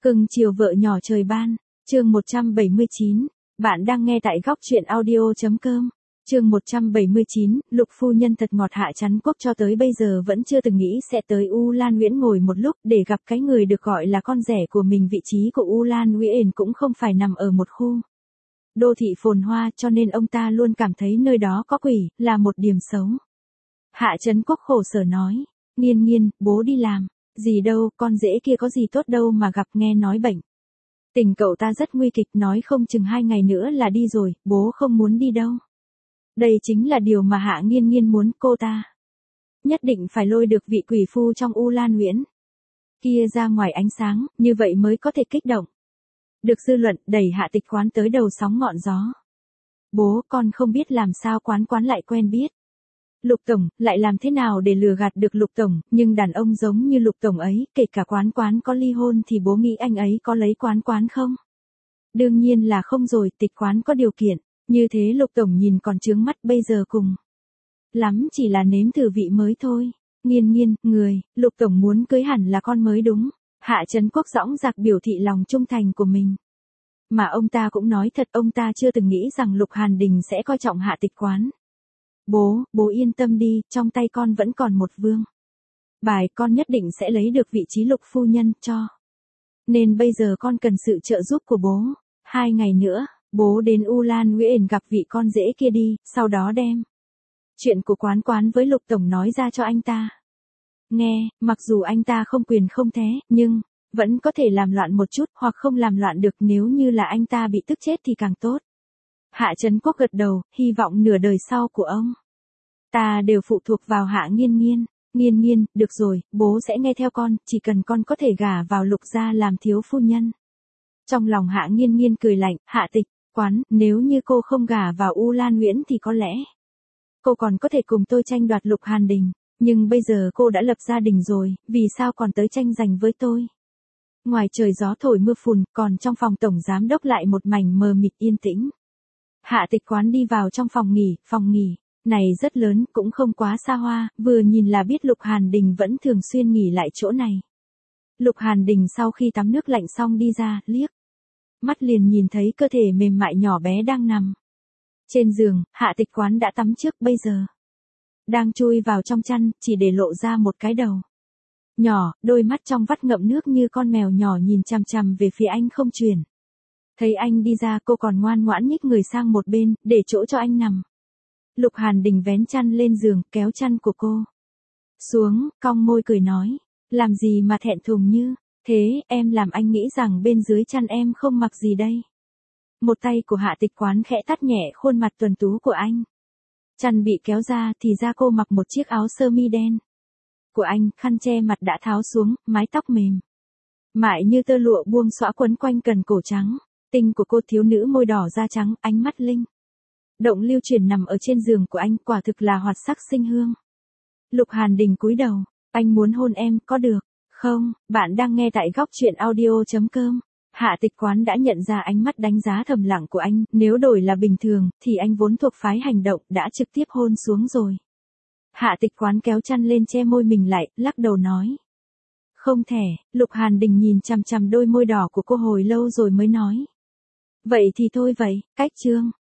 Cưng chiều vợ nhỏ trời ban, chương 179, bạn đang nghe tại góc truyện audio.com. Chương 179, Lục phu nhân thật ngọt. Hạ Chắn Quốc cho tới bây giờ vẫn chưa từng nghĩ sẽ tới U Lan Nguyễn ngồi một lúc để gặp cái người được gọi là con rể của mình. Vị trí của U Lan Nguyễn cũng không phải nằm ở một khu đô thị phồn hoa, cho nên ông ta luôn cảm thấy nơi đó có quỷ, là một điểm xấu. Hạ Chấn Quốc khổ sở nói, Nghiên Nghiên, bố đi làm. Gì đâu, con rể kia có gì tốt đâu mà gặp, nghe nói bệnh tình cậu ta rất nguy kịch, nói không chừng 2 ngày nữa là đi rồi, bố không muốn đi đâu. Đây chính là điều mà Hạ Nghiên Nghiên muốn, cô ta nhất định phải lôi được vị quỷ phu trong U Lan Nguyễn kia ra ngoài ánh sáng, như vậy mới có thể kích động được dư luận, đẩy Hạ Tịch Quán tới đầu sóng ngọn gió. Bố, con không biết làm sao Quán Quán lại quen biết Lục Tổng, lại làm thế nào để lừa gạt được Lục Tổng, nhưng đàn ông giống như Lục Tổng ấy, kể cả Quán Quán có ly hôn thì bố nghĩ anh ấy có lấy Quán Quán không? Đương nhiên là không rồi, Tịch Quán có điều kiện, như thế Lục Tổng nhìn còn chướng mắt, bây giờ cùng lắm chỉ là nếm thử vị mới thôi. Nghiên Nghiên, người, Lục Tổng muốn cưới hẳn là con mới đúng. Hạ Chấn Quốc dõng dạc biểu thị lòng trung thành của mình. Mà ông ta cũng nói thật, ông ta chưa từng nghĩ rằng Lục Hàn Đình sẽ coi trọng Hạ Tịch Quán. Bố yên tâm đi, trong tay con vẫn còn một vương bài, con nhất định sẽ lấy được vị trí Lục phu nhân, cho nên bây giờ con cần sự trợ giúp của bố. 2 ngày nữa, bố đến U Lan Nguyễn gặp vị con rể kia đi, sau đó đem chuyện của Quán Quán với Lục Tổng nói ra cho anh ta nghe, mặc dù anh ta không quyền không thế, nhưng vẫn có thể làm loạn một chút, hoặc không làm loạn được, nếu như là anh ta bị tức chết thì càng tốt. Hạ Chấn Quốc gật đầu, hy vọng nửa đời sau của ông ta đều phụ thuộc vào Hạ Nghiên Nghiên. Nghiên Nghiên, được rồi, bố sẽ nghe theo con, chỉ cần con có thể gả vào Lục gia làm thiếu phu nhân. Trong lòng Hạ Nghiên Nghiên cười lạnh, Hạ Tịch Quán, nếu như cô không gả vào U Lan Nguyễn thì có lẽ cô còn có thể cùng tôi tranh đoạt Lục Hàn Đình, nhưng bây giờ cô đã lập gia đình rồi, vì sao còn tới tranh giành với tôi? Ngoài trời gió thổi mưa phùn, còn trong phòng tổng giám đốc lại một mảnh mờ mịt yên tĩnh. Hạ Tịch Quán đi vào trong phòng nghỉ này rất lớn, cũng không quá xa hoa, vừa nhìn là biết Lục Hàn Đình vẫn thường xuyên nghỉ lại chỗ này. Lục Hàn Đình sau khi tắm nước lạnh xong đi ra, liếc mắt liền nhìn thấy cơ thể mềm mại nhỏ bé đang nằm trên giường. Hạ Tịch Quán đã tắm trước, bây giờ đang chui vào trong chăn, chỉ để lộ ra một cái đầu nhỏ, đôi mắt trong vắt ngậm nước như con mèo nhỏ nhìn chằm chằm về phía anh không chuyển. Thấy anh đi ra, cô còn ngoan ngoãn nhích người sang một bên, để chỗ cho anh nằm. Lục Hàn Đình vén chăn lên giường, kéo chăn của cô xuống, cong môi cười nói, làm gì mà thẹn thùng như thế, em làm anh nghĩ rằng bên dưới chăn em không mặc gì đây. Một tay của Hạ Tịch Quán khẽ tát nhẹ khuôn mặt tuấn tú của anh. Chăn bị kéo ra thì ra cô mặc một chiếc áo sơ mi đen của anh, khăn che mặt đã tháo xuống, mái tóc mềm mại như tơ lụa buông xõa quấn quanh cần cổ trắng tinh của cô, thiếu nữ môi đỏ da trắng, ánh mắt linh động lưu chuyển nằm ở trên giường của anh, quả thực là hoạt sắc sinh hương. Lục Hàn Đình cúi đầu, anh muốn hôn em, có được không? Bạn đang nghe tại góc truyện audio.com. Hạ Tịch Quán đã nhận ra ánh mắt đánh giá thầm lặng của anh, nếu đổi là bình thường, thì anh vốn thuộc phái hành động, đã trực tiếp hôn xuống rồi. Hạ Tịch Quán kéo chăn lên che môi mình lại, lắc đầu nói. Không thể. Lục Hàn Đình nhìn chằm chằm đôi môi đỏ của cô hồi lâu rồi mới nói. Vậy thì thôi vậy, cách chương.